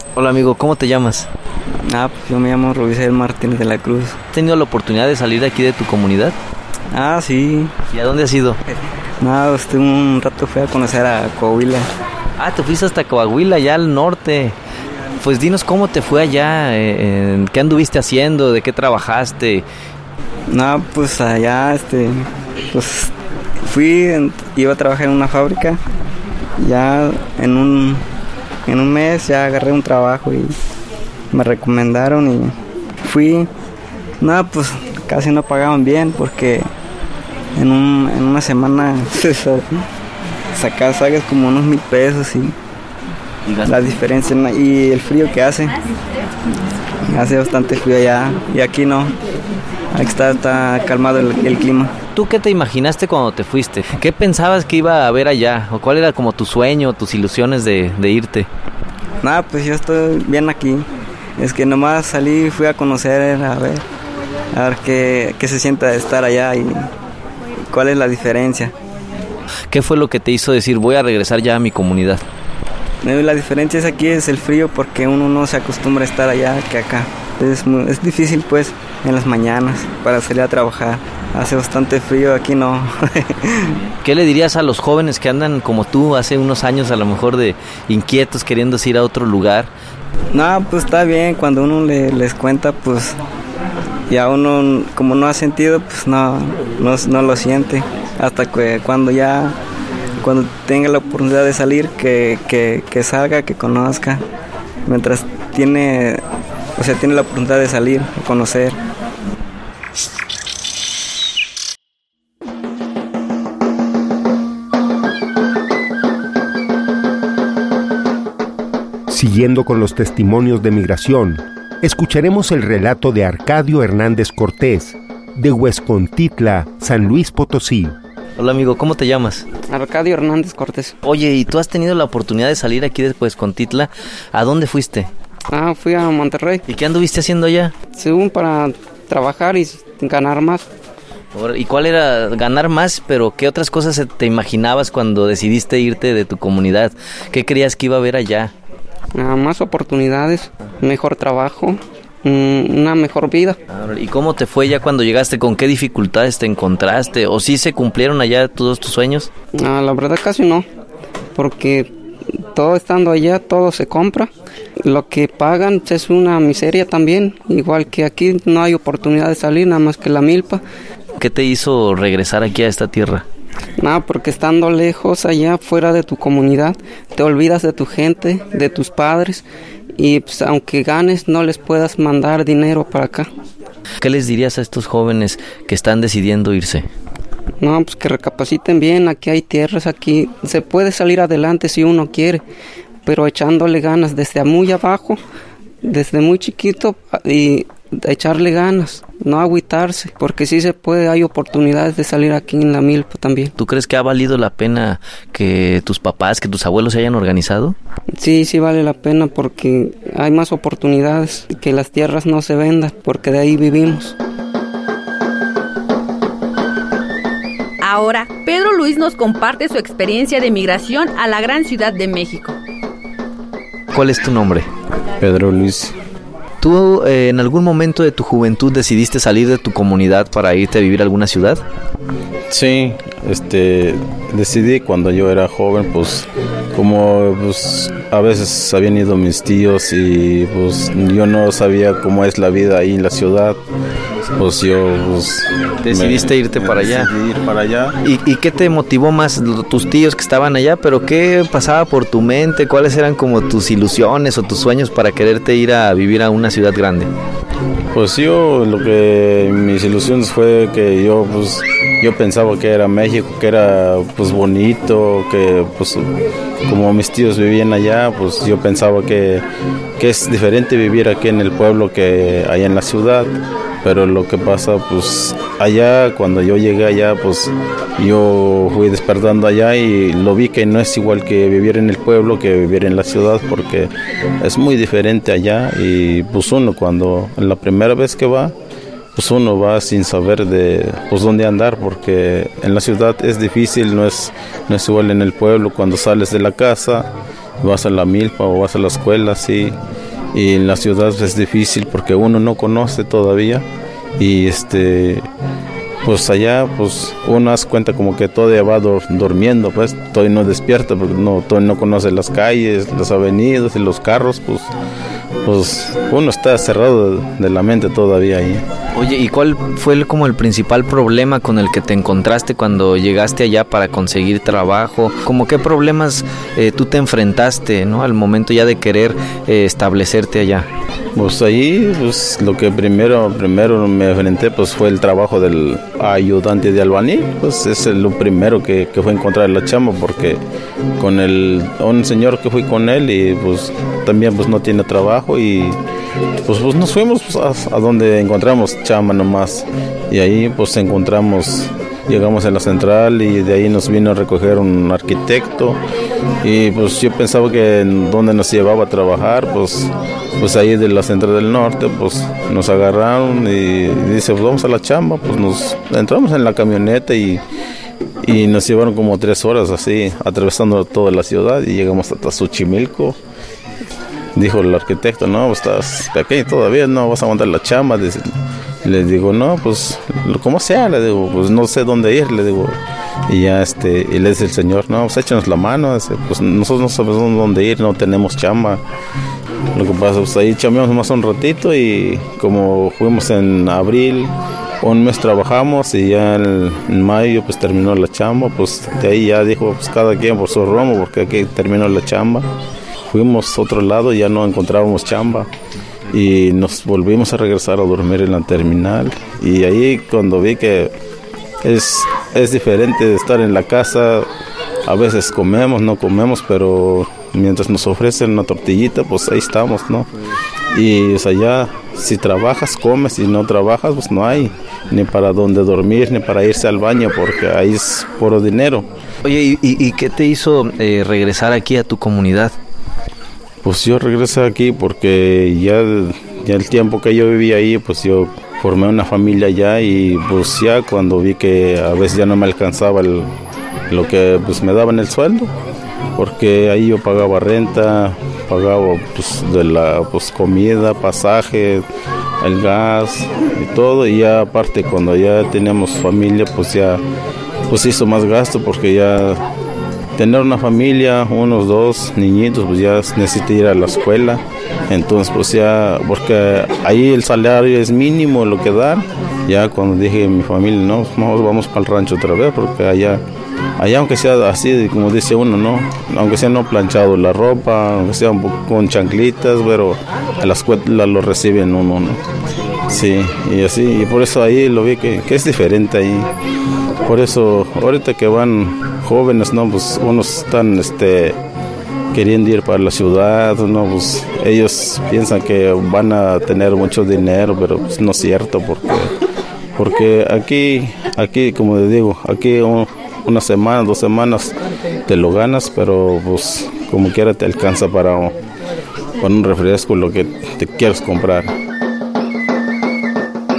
Hola amigo, ¿cómo te llamas? Pues yo me llamo Rubicel Martínez de la Cruz. ¿Has tenido la oportunidad de salir de aquí de tu comunidad? Sí. ¿Y a dónde has ido? Un rato fui a conocer a Coahuila. Te fuiste hasta Coahuila, allá al norte. Pues dinos cómo te fue allá, qué anduviste haciendo, de qué trabajaste. Pues allá, pues iba a trabajar en una fábrica. Ya en un mes ya agarré un trabajo y me recomendaron y fui. Pues casi no pagaban bien porque en una semana sacas como unos 1,000 pesos y la diferencia y el frío que hace bastante frío allá y aquí no, aquí está calmado el clima. ¿Tú qué te imaginaste cuando te fuiste? ¿Qué pensabas que iba a haber allá? ¿O cuál era como tu sueño, tus ilusiones de irte? Pues yo estoy bien aquí. Es que nomás salí y fui a conocer, a ver qué se siente estar allá y cuál es la diferencia. ¿Qué fue lo que te hizo decir voy a regresar ya a mi comunidad? La diferencia aquí es el frío porque uno no se acostumbra a estar allá que acá. Es difícil pues en las mañanas para salir a trabajar. Hace bastante frío, aquí no. ¿Qué le dirías a los jóvenes que andan como tú hace unos años a lo mejor de inquietos queriendo ir a otro lugar? Pues está bien, cuando uno les cuenta pues ya uno como no ha sentido pues no lo siente. Hasta que cuando tenga la oportunidad de salir que salga, que conozca. Mientras tiene la oportunidad de salir, a conocer. Siguiendo con los testimonios de migración, escucharemos el relato de Arcadio Hernández Cortés, de Huescontitla, San Luis Potosí. Hola amigo, ¿cómo te llamas? Arcadio Hernández Cortés. Oye, ¿y tú has tenido la oportunidad de salir aquí de Huescontitla? ¿A dónde fuiste? Fui a Monterrey. ¿Y qué anduviste haciendo allá? Según para trabajar y ganar más. ¿Y cuál era ganar más? Pero ¿qué otras cosas te imaginabas cuando decidiste irte de tu comunidad? ¿Qué creías que iba a haber allá? Más oportunidades, mejor trabajo, una mejor vida. ¿Y cómo te fue ya cuando llegaste? ¿Con qué dificultades te encontraste? ¿O sí se cumplieron allá todos tus sueños? La verdad casi no, porque todo estando allá, todo se compra. Lo que pagan es una miseria también, igual que aquí no hay oportunidad de salir, nada más que la milpa. ¿Qué te hizo regresar aquí a esta tierra? Porque estando lejos allá, fuera de tu comunidad, te olvidas de tu gente, de tus padres, y pues, aunque ganes, no les puedas mandar dinero para acá. ¿Qué les dirías a estos jóvenes que están decidiendo irse? Pues que recapaciten bien, aquí hay tierras, aquí se puede salir adelante si uno quiere, pero echándole ganas desde muy abajo, desde muy chiquito y echarle ganas, no agüitarse, porque sí se puede, hay oportunidades de salir aquí en la milpa también. ¿Tú crees que ha valido la pena que tus papás, que tus abuelos se hayan organizado? Sí vale la pena porque hay más oportunidades, que las tierras no se vendan, porque de ahí vivimos. Ahora, Pedro Luis nos comparte su experiencia de migración a la gran Ciudad de México. ¿Cuál es tu nombre? Pedro Luis. ¿Tú en algún momento de tu juventud decidiste salir de tu comunidad para irte a vivir a alguna ciudad? Sí, decidí cuando yo era joven, pues como pues a veces habían ido mis tíos y pues yo no sabía cómo es la vida ahí en la ciudad, pues yo decidiste irte para allá. Decidí ir para allá. ¿Y qué te motivó más? Tus tíos que estaban allá, pero ¿qué pasaba por tu mente? ¿Cuáles eran como tus ilusiones o tus sueños para quererte ir a vivir a una ciudad grande? Pues mis ilusiones fue que yo pensaba que era México, que era pues bonito, que pues como mis tíos vivían allá, pues yo pensaba que es diferente vivir aquí en el pueblo que allá en la ciudad. Pero lo que pasa, pues allá, cuando yo llegué allá, pues yo fui despertando allá y lo vi que no es igual que vivir en el pueblo que vivir en la ciudad, porque es muy diferente allá. Y pues uno cuando la primera vez que va, pues uno va sin saber pues dónde andar, porque en la ciudad es difícil, no es igual en el pueblo. Cuando sales de la casa, vas a la milpa o vas a la escuela, sí. y en la ciudad pues, es difícil porque uno no conoce todavía y pues allá pues uno hace cuenta como que todavía va durmiendo, pues todavía no despierta porque todavía no conoce las calles, las avenidas y los carros, pues uno está cerrado de la mente todavía ahí. Oye, ¿y cuál fue como el principal problema con el que te encontraste cuando llegaste allá para conseguir trabajo? ¿Cómo qué problemas tú te enfrentaste, ¿no? Al momento ya de querer establecerte allá. Pues ahí, pues lo que primero me enfrenté, pues fue el trabajo del ayudante de albañil, pues es lo primero que fue encontrar la chamba, porque con un señor que fui con él y pues también pues no tiene trabajo y pues nos fuimos pues, a donde encontramos chamba nomás y ahí pues llegamos a la central y de ahí nos vino a recoger un arquitecto y pues yo pensaba que en donde nos llevaba a trabajar pues ahí de la central del norte pues nos agarraron y dice pues vamos a la chamba, pues nos entramos en la camioneta y nos llevaron como 3 horas así atravesando toda la ciudad y llegamos hasta Xochimilco. Dijo el arquitecto, no, estás pequeño todavía, no vas a aguantar la chamba. Le digo, no, pues como sea, le digo, pues no sé dónde ir, le digo. Y ya y le dice el señor, no, pues échanos la mano, pues nosotros no sabemos dónde ir, no tenemos chamba. Lo que pasa, pues ahí chambeamos más un ratito y como fuimos en abril, un mes trabajamos y ya en mayo pues terminó la chamba, pues de ahí ya dijo, pues cada quien por su rumbo, porque aquí terminó la chamba. Fuimos a otro lado, ya no encontrábamos chamba y nos volvimos a regresar a dormir en la terminal y ahí cuando vi que es diferente de estar en la casa, a veces comemos, no comemos, pero mientras nos ofrecen una tortillita, pues ahí estamos, ¿no? Y o sea, ya si trabajas, comes, y no trabajas, pues no hay ni para dónde dormir, ni para irse al baño, porque ahí es puro dinero. Oye, ¿y qué te hizo regresar aquí a tu comunidad? Pues yo regresé aquí porque ya el tiempo que yo viví ahí, pues yo formé una familia allá y pues ya cuando vi que a veces ya no me alcanzaba lo que pues me daban el sueldo, porque ahí yo pagaba renta, pagaba pues comida, pasaje, el gas y todo, y ya aparte cuando ya teníamos familia pues ya pues hizo más gasto porque ya tener una familia, unos 2 niñitos, pues ya necesita ir a la escuela. Entonces, pues ya, porque ahí el salario es mínimo lo que dan. Ya cuando dije a mi familia, no, vamos para el rancho otra vez, porque allá aunque sea así, como dice uno, no, aunque sea no planchado la ropa, aunque sea un poco con chanclitas, pero a la escuela lo reciben uno, ¿no? Sí, y así, y por eso ahí lo vi que es diferente ahí. Por eso, ahorita que van jóvenes, ¿no? Pues unos están queriendo ir para la ciudad, ¿no? Pues ellos piensan que van a tener mucho dinero, pero pues no es cierto, porque aquí como les digo, aquí una semana, 2 semanas te lo ganas, pero pues como quiera te alcanza para un refresco, lo que te quieras comprar.